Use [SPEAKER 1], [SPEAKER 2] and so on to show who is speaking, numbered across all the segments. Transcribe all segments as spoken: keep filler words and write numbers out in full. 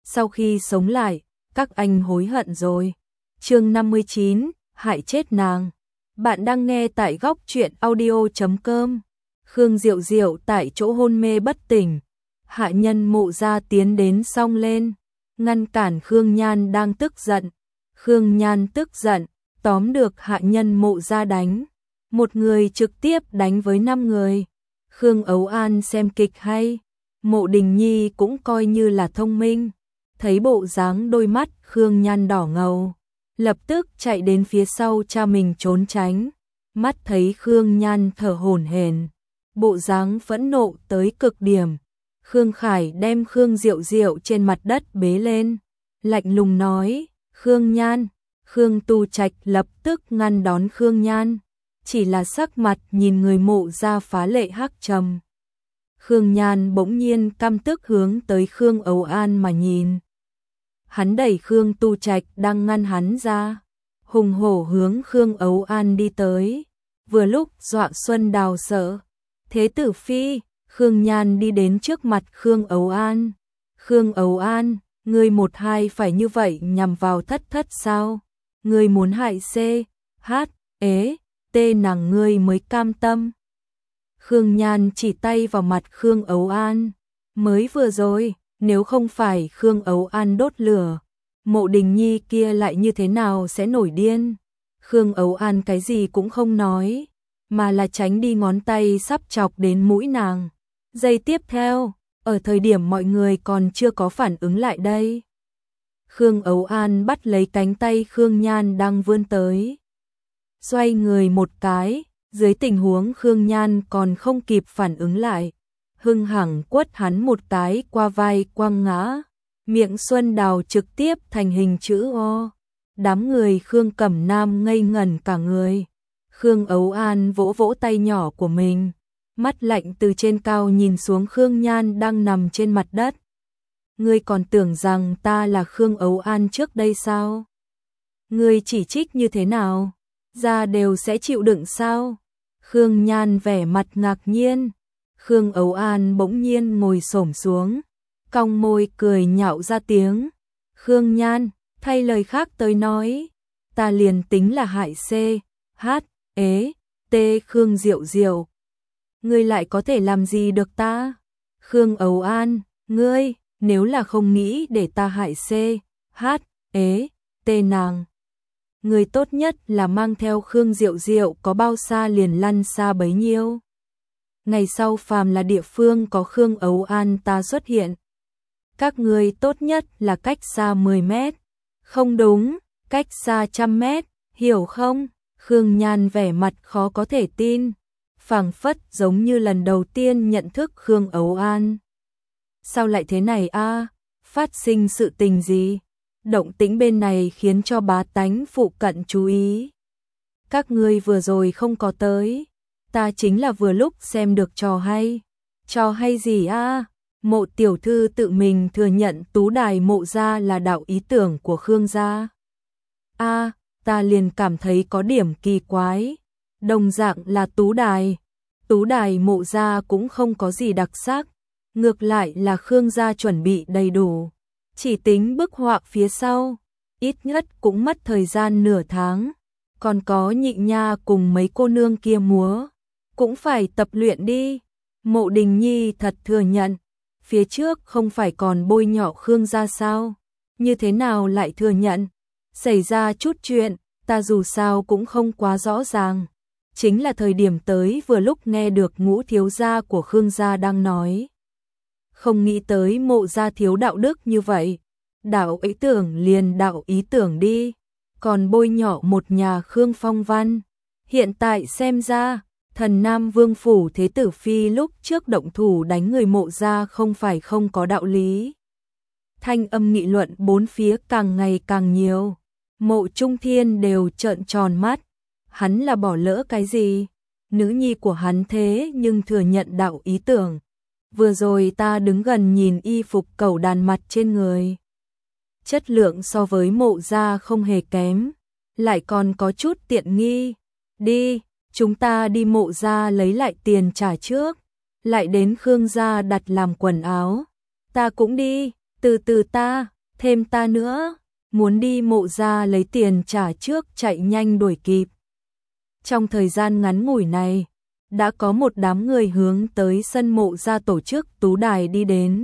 [SPEAKER 1] sau khi sống lại, các anh hối hận rồi. Chương năm mươi chín, hại chết nàng. Bạn đang nghe tại góc truyện audio chấm com. Khương Diệu Diệu tại chỗ hôn mê bất tỉnh. Hạ nhân Mộ gia tiến đến xông lên, ngăn cản Khương Nhan đang tức giận. Khương Nhan tức giận, tóm được hạ nhân Mộ gia đánh. Một người trực tiếp đánh với năm người. Khương Ấu An xem kịch hay, Mộ Đình Nhi cũng coi như là thông minh. Thấy bộ dáng đôi mắt Khương Nhan đỏ ngầu, lập tức chạy đến phía sau cha mình trốn tránh. Mắt thấy Khương Nhan thở hổn hển, bộ dáng phẫn nộ tới cực điểm. Khương Khải đem Khương Diệu Diệu trên mặt đất bế lên, lạnh lùng nói, Khương Nhan. Khương Tu Trạch lập tức ngăn đón Khương Nhan, chỉ là sắc mặt nhìn người Mộ gia phá lệ hắc trầm. Khương Nhan bỗng nhiên căm tức hướng tới Khương Ấu An mà nhìn. Hắn đẩy Khương Tu Trạch đang ngăn hắn ra, hùng hổ hướng Khương Ấu An đi tới. Vừa lúc dọa Xuân Đào sợ. Thế tử phi, Khương Nhan đi đến trước mặt Khương Ấu An. Khương Ấu An, ngươi một hai phải như vậy nhằm vào thất thất sao? Ngươi muốn hại C, H, ế, T nàng ngươi mới cam tâm. Khương Nhan chỉ tay vào mặt Khương Ấu An. Mới vừa rồi, nếu không phải Khương Ấu An đốt lửa, Mộ Đình Nhi kia lại như thế nào sẽ nổi điên. Khương Ấu An cái gì cũng không nói, mà là tránh đi ngón tay sắp chọc đến mũi nàng. Giây tiếp theo, ở thời điểm mọi người còn chưa có phản ứng lại đây, Khương Ấu An bắt lấy cánh tay Khương Nhan đang vươn tới. Xoay người một cái, dưới tình huống Khương Nhan còn không kịp phản ứng lại, hưng hẳng quất hắn một cái qua vai quăng ngã. Miệng Xuân Đào trực tiếp thành hình chữ O. Đám người Khương Cẩm Nam ngây ngẩn cả người. Khương Ấu An vỗ vỗ tay nhỏ của mình, mắt lạnh từ trên cao nhìn xuống Khương Nhan đang nằm trên mặt đất. Ngươi còn tưởng rằng ta là Khương Ấu An trước đây sao? Ngươi chỉ trích như thế nào? Da đều sẽ chịu đựng sao? Khương Nhan vẻ mặt ngạc nhiên. Khương Ấu An bỗng nhiên ngồi xổm xuống, cong môi cười nhạo ra tiếng. Khương Nhan, thay lời khác tới nói, ta liền tính là hại C, H, ế, T Khương Diệu Diệu, ngươi lại có thể làm gì được ta? Khương Ấu An, ngươi, nếu là không nghĩ để ta hại C, H, ế, T nàng, ngươi tốt nhất là mang theo Khương Diệu Diệu có bao xa liền lăn xa bấy nhiêu. Ngày sau phàm là địa phương có Khương Ấu An ta xuất hiện, các ngươi tốt nhất là cách xa mười mét. Không đúng, cách xa trăm mét, hiểu không? Khương Nhan vẻ mặt khó có thể tin, phảng phất giống như lần đầu tiên nhận thức Khương Ấu An. Sao lại thế này a? Phát sinh sự tình gì? Động tĩnh bên này khiến cho bá tánh phụ cận chú ý. Các ngươi vừa rồi không có tới, ta chính là vừa lúc xem được trò hay. Trò hay gì a? Mộ tiểu thư tự mình thừa nhận Tú Đài Mộ gia là đạo ý tưởng của Khương gia. A, ta liền cảm thấy có điểm kỳ quái. Đồng dạng là Tú Đài, Tú Đài Mộ gia cũng không có gì đặc sắc, ngược lại là Khương gia chuẩn bị đầy đủ. Chỉ tính bức họa phía sau, ít nhất cũng mất thời gian nửa tháng. Còn có Nhị Nha cùng mấy cô nương kia múa, cũng phải tập luyện đi. Mộ Đình Nhi thật thừa nhận, phía trước không phải còn bôi nhọ Khương gia sao? Như thế nào lại thừa nhận? Xảy ra chút chuyện, ta dù sao cũng không quá rõ ràng. Chính là thời điểm tới vừa lúc nghe được Ngũ thiếu gia của Khương gia đang nói. Không nghĩ tới Mộ gia thiếu đạo đức như vậy. Đạo ý tưởng liền đạo ý tưởng đi, còn bôi nhọ một nhà Khương Phong Văn. Hiện tại xem ra, Thần Nam Vương phủ thế tử phi lúc trước động thủ đánh người Mộ gia không phải không có đạo lý. Thanh âm nghị luận bốn phía càng ngày càng nhiều. Mộ Trung Thiên đều trợn tròn mắt. Hắn là bỏ lỡ cái gì? Nữ nhi của hắn thế nhưng thừa nhận đạo ý tưởng. Vừa rồi ta đứng gần nhìn y phục cẩu đàn mặt trên người, chất lượng so với Mộ gia không hề kém, lại còn có chút tiện nghi. Đi, chúng ta đi Mộ gia lấy lại tiền trả trước, lại đến Khương gia đặt làm quần áo. Ta cũng đi, từ từ ta, thêm ta nữa, muốn đi Mộ gia lấy tiền trả trước chạy nhanh đuổi kịp. Trong thời gian ngắn ngủi này, đã có một đám người hướng tới sân Mộ gia tổ chức tú đài đi đến.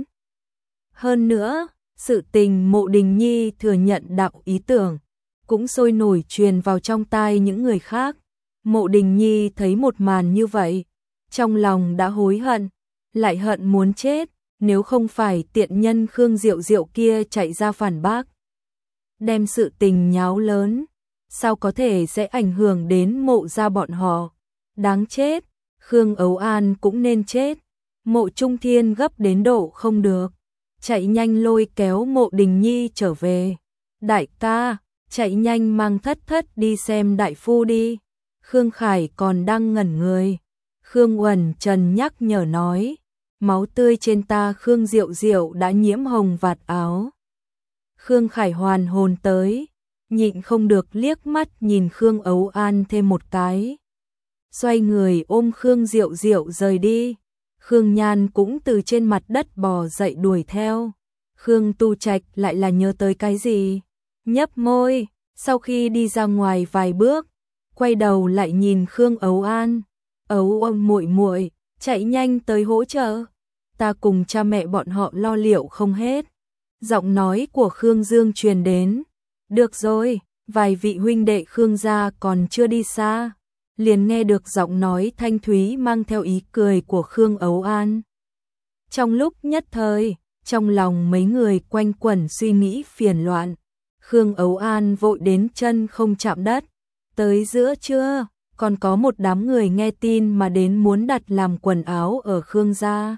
[SPEAKER 1] Hơn nữa, sự tình Mộ Đình Nhi thừa nhận đạo ý tưởng, cũng sôi nổi truyền vào trong tai những người khác. Mộ Đình Nhi thấy một màn như vậy, trong lòng đã hối hận, lại hận muốn chết, nếu không phải tiện nhân Khương Diệu Diệu kia chạy ra phản bác. Đem sự tình nháo lớn, sao có thể sẽ ảnh hưởng đến Mộ gia bọn họ. Đáng chết, Khương Ấu An cũng nên chết. Mộ Trung Thiên gấp đến độ không được, chạy nhanh lôi kéo Mộ Đình Nhi trở về. Đại ca, chạy nhanh mang Thất Thất đi xem đại phu đi. Khương Khải còn đang ngẩn người. Khương Uẩn Trần nhắc nhở nói, máu tươi trên ta Khương Diệu Diệu đã nhiễm hồng vạt áo. Khương Khải hoàn hồn tới, nhịn không được liếc mắt nhìn Khương Ấu An thêm một cái. Xoay người ôm Khương Diệu Diệu rời đi. Khương Nhan cũng từ trên mặt đất bò dậy đuổi theo. Khương Tu Trạch lại là nhớ tới cái gì? Nhấp môi, sau khi đi ra ngoài vài bước, quay đầu lại nhìn Khương Ấu An. Ấu ông muội muội, chạy nhanh tới hỗ trợ. Ta cùng cha mẹ bọn họ lo liệu không hết. Giọng nói của Khương Dương truyền đến. Được rồi, vài vị huynh đệ Khương gia còn chưa đi xa. Liền nghe được giọng nói thanh thúy mang theo ý cười của Khương Ấu An. Trong lúc nhất thời, trong lòng mấy người quanh quẩn suy nghĩ phiền loạn. Khương Ấu An vội đến chân không chạm đất. Tới giữa trưa, còn có một đám người nghe tin mà đến muốn đặt làm quần áo ở Khương gia.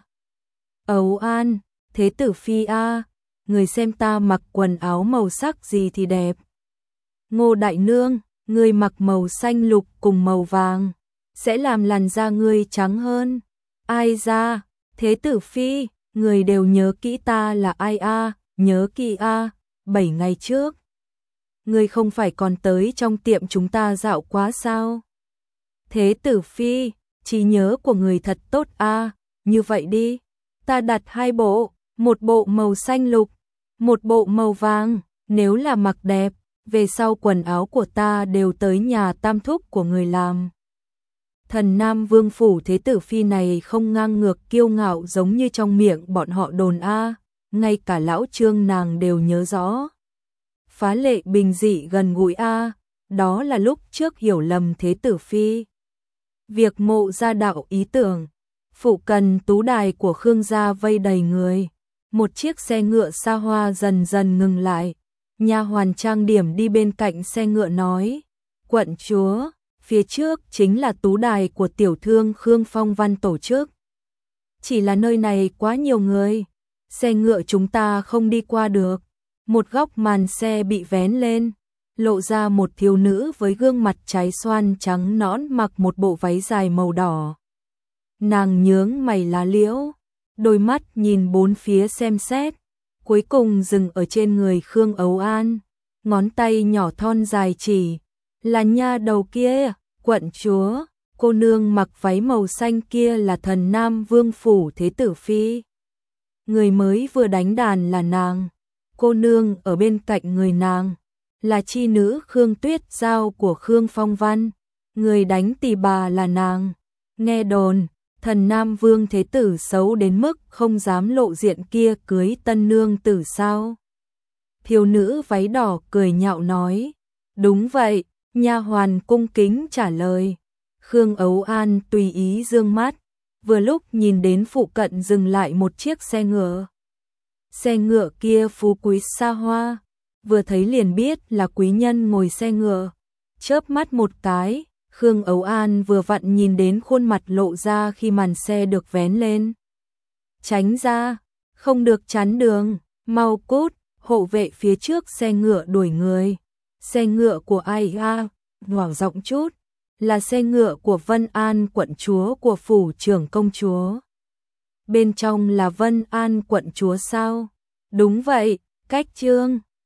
[SPEAKER 1] Ấu An, thế tử phi a, người xem ta mặc quần áo màu sắc gì thì đẹp. Ngô đại nương, người mặc màu xanh lục cùng màu vàng, sẽ làm làn da ngươi trắng hơn. Ai ra, thế tử phi, người đều nhớ kỹ ta là ai a, nhớ kỹ a, bảy ngày trước. Ngươi không phải còn tới trong tiệm chúng ta dạo quá sao? Thế tử phi, trí nhớ của người thật tốt a, như vậy đi, ta đặt hai bộ, một bộ màu xanh lục, một bộ màu vàng, nếu là mặc đẹp, về sau quần áo của ta đều tới nhà tam thúc của người làm. Thần Nam Vương phủ thế tử phi này không ngang ngược kiêu ngạo giống như trong miệng bọn họ đồn a, ngay cả lão Trương nàng đều nhớ rõ. Phá lệ bình dị gần gũi a, đó là lúc trước hiểu lầm thế tử phi. Việc Mộ gia đạo ý tưởng, phụ cần tú đài của Khương gia vây đầy người. Một chiếc xe ngựa xa hoa dần dần ngừng lại. Nha hoàn trang điểm đi bên cạnh xe ngựa nói, quận chúa, phía trước chính là tú đài của tiểu thương Khương Phong Văn tổ chức. Chỉ là nơi này quá nhiều người, xe ngựa chúng ta không đi qua được. Một góc màn xe bị vén lên, lộ ra một thiếu nữ với gương mặt trái xoan trắng nõn mặc một bộ váy dài màu đỏ. Nàng nhướng mày lá liễu, đôi mắt nhìn bốn phía xem xét, cuối cùng dừng ở trên người Khương Ấu An, ngón tay nhỏ thon dài chỉ, là nha đầu kia, quận chúa, cô nương mặc váy màu xanh kia là Thần Nam Vương phủ thế tử phi. Người mới vừa đánh đàn là nàng, cô nương ở bên cạnh người nàng, là chi nữ Khương Tuyết Giao của Khương Phong Văn, người đánh tỳ bà là nàng. Nghe đồn, Thần Nam Vương thế tử xấu đến mức không dám lộ diện kia cưới tân nương tử sao? Thiếu nữ váy đỏ cười nhạo nói, đúng vậy, nha hoàn cung kính trả lời. Khương Ấu An tùy ý dương mắt, vừa lúc nhìn đến phụ cận dừng lại một chiếc xe ngựa. Xe ngựa kia phú quý xa hoa, vừa thấy liền biết là quý nhân ngồi xe ngựa. Chớp mắt một cái, Khương Ấu An vừa vặn nhìn đến khuôn mặt lộ ra khi màn xe được vén lên. Tránh ra, không được chắn đường, mau cút, hộ vệ phía trước xe ngựa đuổi người. Xe ngựa của ai a? Ngoảng giọng chút, là xe ngựa của Vân An quận chúa của phủ trưởng công chúa. Bên trong là Vân An quận chúa sao? Đúng vậy, cách trương.